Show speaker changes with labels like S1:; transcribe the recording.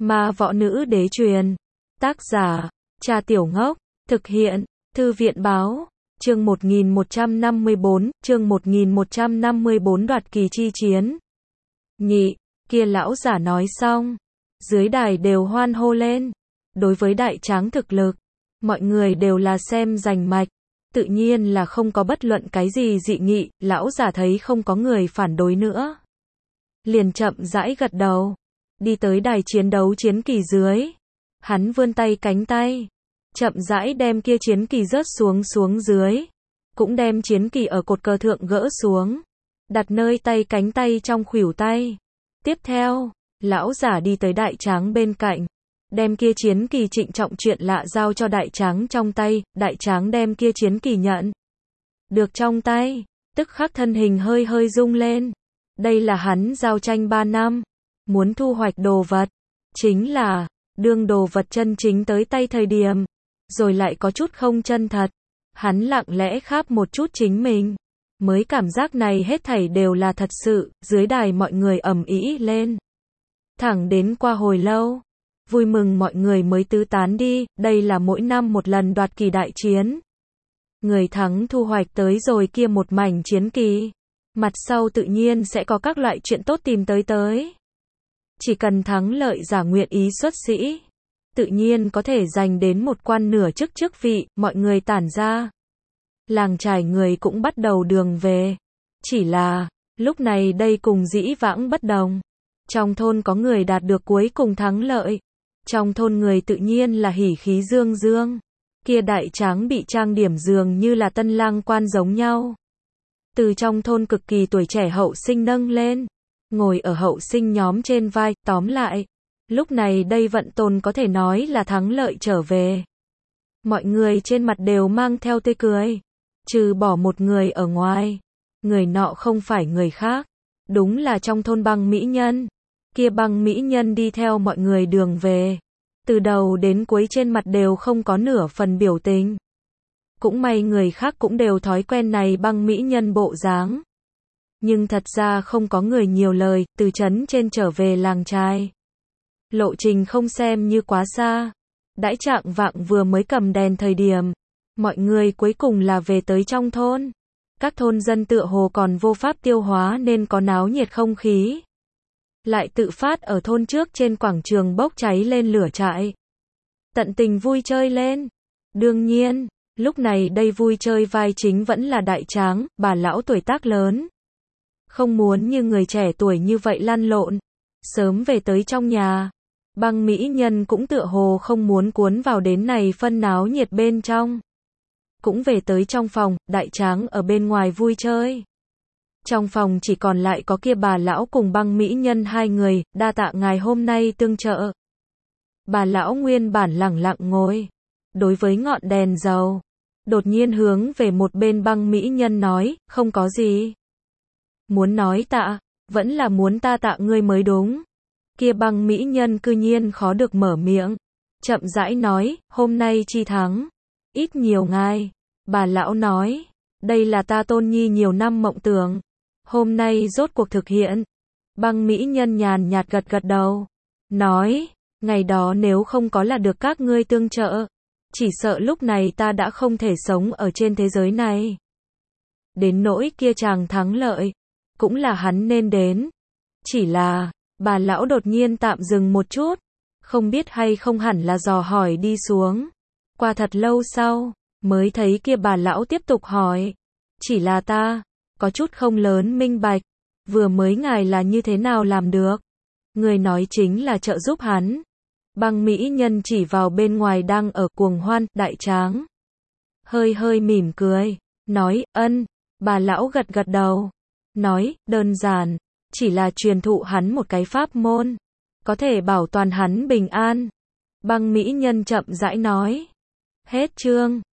S1: Ma võ nữ đế truyền. Tác giả, Cha Tiểu Ngốc. Thực hiện, Thư viện báo. Chương 1154, chương 1154 đoạt kỳ chi chiến. Nhị, kia lão giả nói xong. Dưới đài đều hoan hô lên. Đối với đại tráng thực lực, mọi người đều là xem rành mạch. Tự nhiên là không có bất luận cái gì dị nghị, lão giả thấy không có người phản đối nữa. Liền chậm rãi gật đầu. Đi tới đài chiến đấu chiến kỳ dưới. Hắn vươn tay cánh tay. Chậm rãi đem kia chiến kỳ rớt xuống dưới. Cũng đem chiến kỳ ở cột cờ thượng gỡ xuống. Đặt nơi tay cánh tay trong khuỷu tay. Tiếp theo, lão giả đi tới đại tráng bên cạnh. Đem kia chiến kỳ trịnh trọng chuyện lạ giao cho đại tráng trong tay. Đại tráng đem kia chiến kỳ nhận được trong tay. Tức khắc thân hình hơi hơi rung lên. Đây là hắn giao tranh 3 năm. Muốn thu hoạch đồ vật. Chính là, đương đồ vật chân chính tới tay thời điểm. Rồi lại có chút không chân thật. Hắn lặng lẽ kháp một chút chính mình. Mới cảm giác này hết thảy đều là thật sự. Dưới đài mọi người ầm ĩ lên. Thẳng đến qua hồi lâu. Vui mừng mọi người mới tứ tán đi. Đây là mỗi năm một lần đoạt kỳ đại chiến. Người thắng thu hoạch tới rồi kia một mảnh chiến kỳ. Mặt sau tự nhiên sẽ có các loại chuyện tốt tìm tới. Chỉ cần thắng lợi giả nguyện ý xuất sĩ. Tự nhiên có thể giành đến một quan nửa chức vị, mọi người tản ra. Làng trải người cũng bắt đầu đường về. Chỉ là, lúc này đây cùng dĩ vãng bất đồng. Trong thôn có người đạt được cuối cùng thắng lợi. Trong thôn người tự nhiên là hỉ khí dương dương. Kia đại tráng bị trang điểm dường như là tân lang quan giống nhau. Từ trong thôn cực kỳ tuổi trẻ hậu sinh nâng lên. Ngồi ở hậu sinh nhóm trên vai, tóm lại. Lúc này đây vận tồn có thể nói là thắng lợi trở về. Mọi người trên mặt đều mang theo tươi cười. Trừ bỏ một người ở ngoài. Người nọ không phải người khác. Đúng là trong thôn Băng mỹ nhân. Kia Băng mỹ nhân đi theo mọi người đường về. Từ đầu đến cuối trên mặt đều không có nửa phần biểu tình. Cũng may người khác cũng đều thói quen này Băng mỹ nhân bộ dáng. Nhưng thật ra không có người nhiều lời, từ trấn trên trở về làng trai. Lộ trình không xem như quá xa. Đãi trạng vạng vừa mới cầm đèn thời điểm. Mọi người cuối cùng là về tới trong thôn. Các thôn dân tựa hồ còn vô pháp tiêu hóa nên có náo nhiệt không khí. Lại tự phát ở thôn trước trên quảng trường bốc cháy lên lửa trại. Tận tình vui chơi lên. Đương nhiên, lúc này đây vui chơi vai chính vẫn là đại tráng, bà lão tuổi tác lớn. Không muốn như người trẻ tuổi như vậy lăn lộn. Sớm về tới trong nhà. Băng mỹ nhân cũng tựa hồ không muốn cuốn vào đến này phân náo nhiệt bên trong. Cũng về tới trong phòng, đại tráng ở bên ngoài vui chơi. Trong phòng chỉ còn lại có kia bà lão cùng Băng mỹ nhân hai người, đa tạ ngài hôm nay tương trợ. Bà lão nguyên bản lẳng lặng ngồi. Đối với ngọn đèn dầu. Đột nhiên hướng về một bên Băng mỹ nhân nói, không có gì. Muốn nói tạ, vẫn là muốn ta tạ ngươi mới đúng. Kia Băng mỹ nhân cư nhiên khó được mở miệng. Chậm rãi nói, hôm nay chi thắng. Ít nhiều ngài. Bà lão nói, đây là ta tôn nhi nhiều năm mộng tưởng. Hôm nay rốt cuộc thực hiện. Băng mỹ nhân nhàn nhạt gật đầu. Nói, ngày đó nếu không có là được các ngươi tương trợ. Chỉ sợ lúc này ta đã không thể sống ở trên thế giới này. Đến nỗi kia chàng thắng lợi. Cũng là hắn nên đến. Chỉ là, bà lão đột nhiên tạm dừng một chút. Không biết hay không hẳn là dò hỏi đi xuống. Qua thật lâu sau, mới thấy kia bà lão tiếp tục hỏi. Chỉ là ta, có chút không lớn minh bạch. Vừa mới ngài là như thế nào làm được? Người nói chính là trợ giúp hắn. Băng mỹ nhân chỉ vào bên ngoài đang ở cuồng hoan, đại tráng. Hơi hơi mỉm cười. Nói, ân. Bà lão gật đầu. Nói, đơn giản. Chỉ là truyền thụ hắn một cái pháp môn. Có thể bảo toàn hắn bình an. Băng mỹ nhân chậm rãi nói. Hết chương.